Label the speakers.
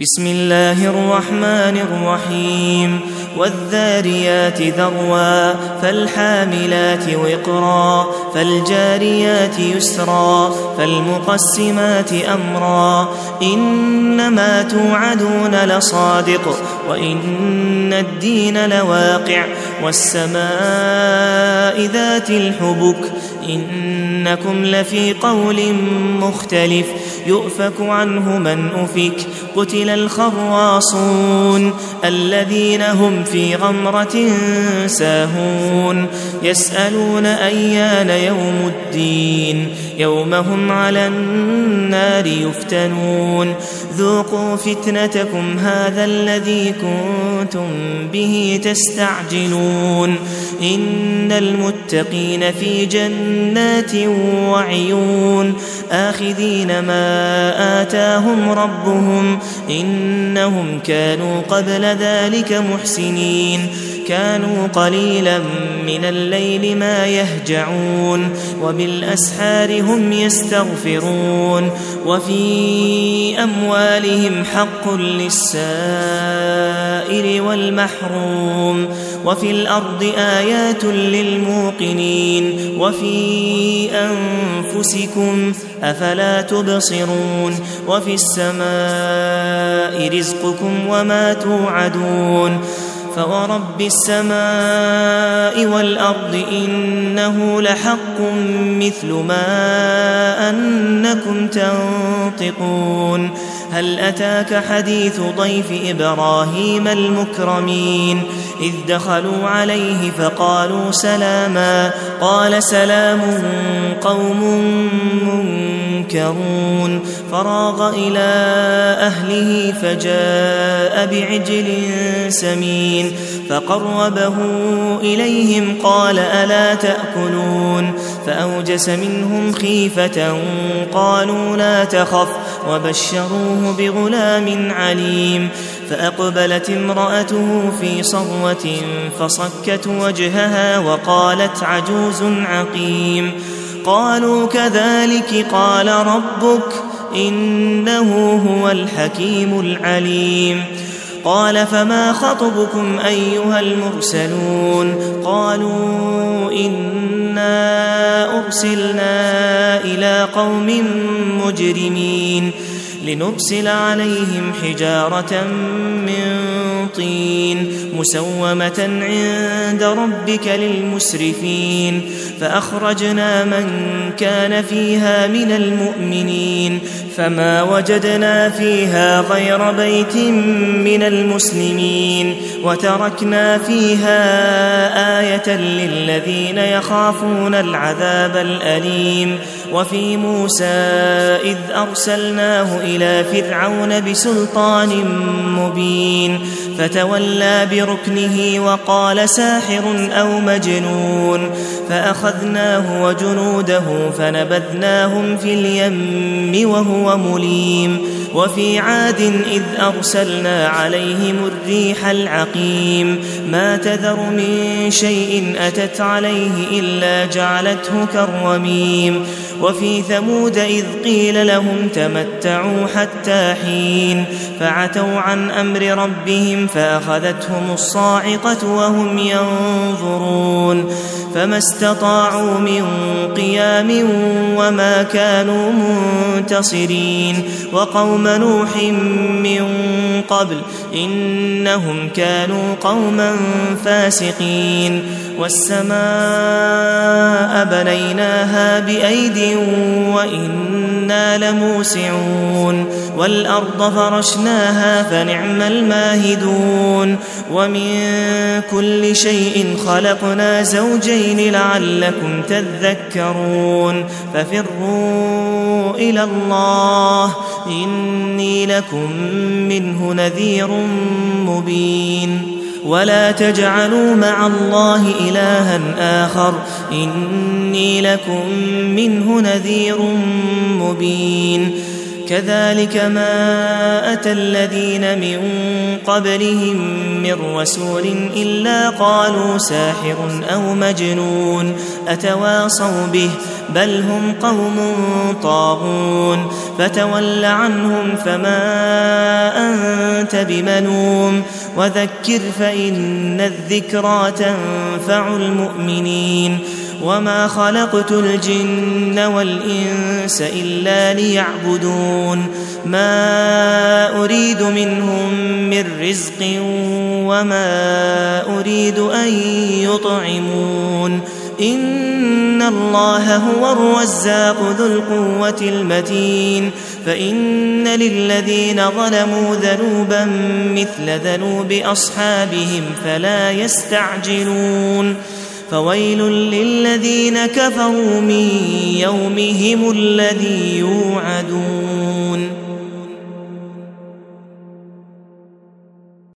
Speaker 1: بسم الله الرحمن الرحيم والذاريات ذروا فالحاملات وقرا فالجاريات يسرا فالمقسمات أمرا إنما توعدون لصادق وإن الدين لواقع والسماء ذات الحبك إنكم لفي قول مختلف يؤفك عنه من أفك قتل الخراصون الذين هم في غمرة ساهون يسألون أيان يوم الدين يوم هم على النار يفتنون ذوقوا فتنتكم هذا الذي كنتم به تستعجلون إن المتقين في جنات وعيون آخذين ما آتاهم ربهم إنهم كانوا قبل ذلك محسنين كانوا قليلا من الليل ما يهجعون وبالأسحار هم يستغفرون وفي أموالهم حق للسائل والمحروم وفي الأرض آيات للموقنين وفي أنفسكم أفلا تبصرون وفي السماء رزقكم وما توعدون فورب السماء والأرض إنه لحق مثل ما أنكم تنطقون هل أتاك حديث ضيف إبراهيم المكرمين إذ دخلوا عليه فقالوا سلاما قال سلام قوم منكرون فراغ إلى أهله فجاء بعجل سمين فقربه إليهم قال ألا تأكلون فأوجس منهم خيفة قالوا لا تخف وبشروه بغلام عليم فأقبلت امرأته في صرة فصكت وجهها وقالت عجوز عقيم قالوا كذلك قال ربك إنه هو الحكيم العليم قال فما خطبكم أيها المرسلون قالوا إنا أرسلنا إلى قوم مجرمين لنرسل عليهم حجارة من طين مسومة عند ربك للمسرفين فأخرجنا من كان فيها من المؤمنين فما وجدنا فيها غير بيت من المسلمين وتركنا فيها آية للذين يخافون العذاب الأليم وفي موسى إذ أرسلناه إلى فرعون بسلطان مبين فتولى بركنه وقال ساحر أو مجنون فأخذناه وجنوده فنبذناهم في اليم وهو مليم وفي عاد إذ أرسلنا عليهم الريح العقيم ما تذر من شيء أتت عليه إلا جعلته كالرميم وفي ثمود إذ قيل لهم تمتعوا حتى حين فعتوا عن أمر ربهم فأخذتهم الصاعقة وهم ينظرون فما استطاعوا من قيام وما كانوا منتصرين وقوم نوح من قبل إنهم كانوا قوما فاسقين والسماء بنيناها بأيد وإنا لموسعون والأرض فرشناها فنعم الماهدون ومن كل شيء خلقنا زوجين لعلكم تذكرون ففروا إلى الله إني لكم منه نذير مبين ولا تجعلوا مع الله إلها آخر إني لكم منه نذير مبين كذلك ما أتى الذين من قبلهم من رسول إلا قالوا ساحر أو مجنون أتواصوا به بل هم قوم طاغون فتول عنهم فما أنت بملوم وذكر فإن الذكرى تنفع المؤمنين وما خلقت الجن والإنس إلا ليعبدون ما أريد منهم من رزق وما أريد أن يطعمون إن الله هو الرزاق ذو القوة المتين فإن للذين ظلموا ذنوبا مثل ذنوب أصحابهم فلا يستعجلون فويل للذين كفروا من يومهم الذي يوعدون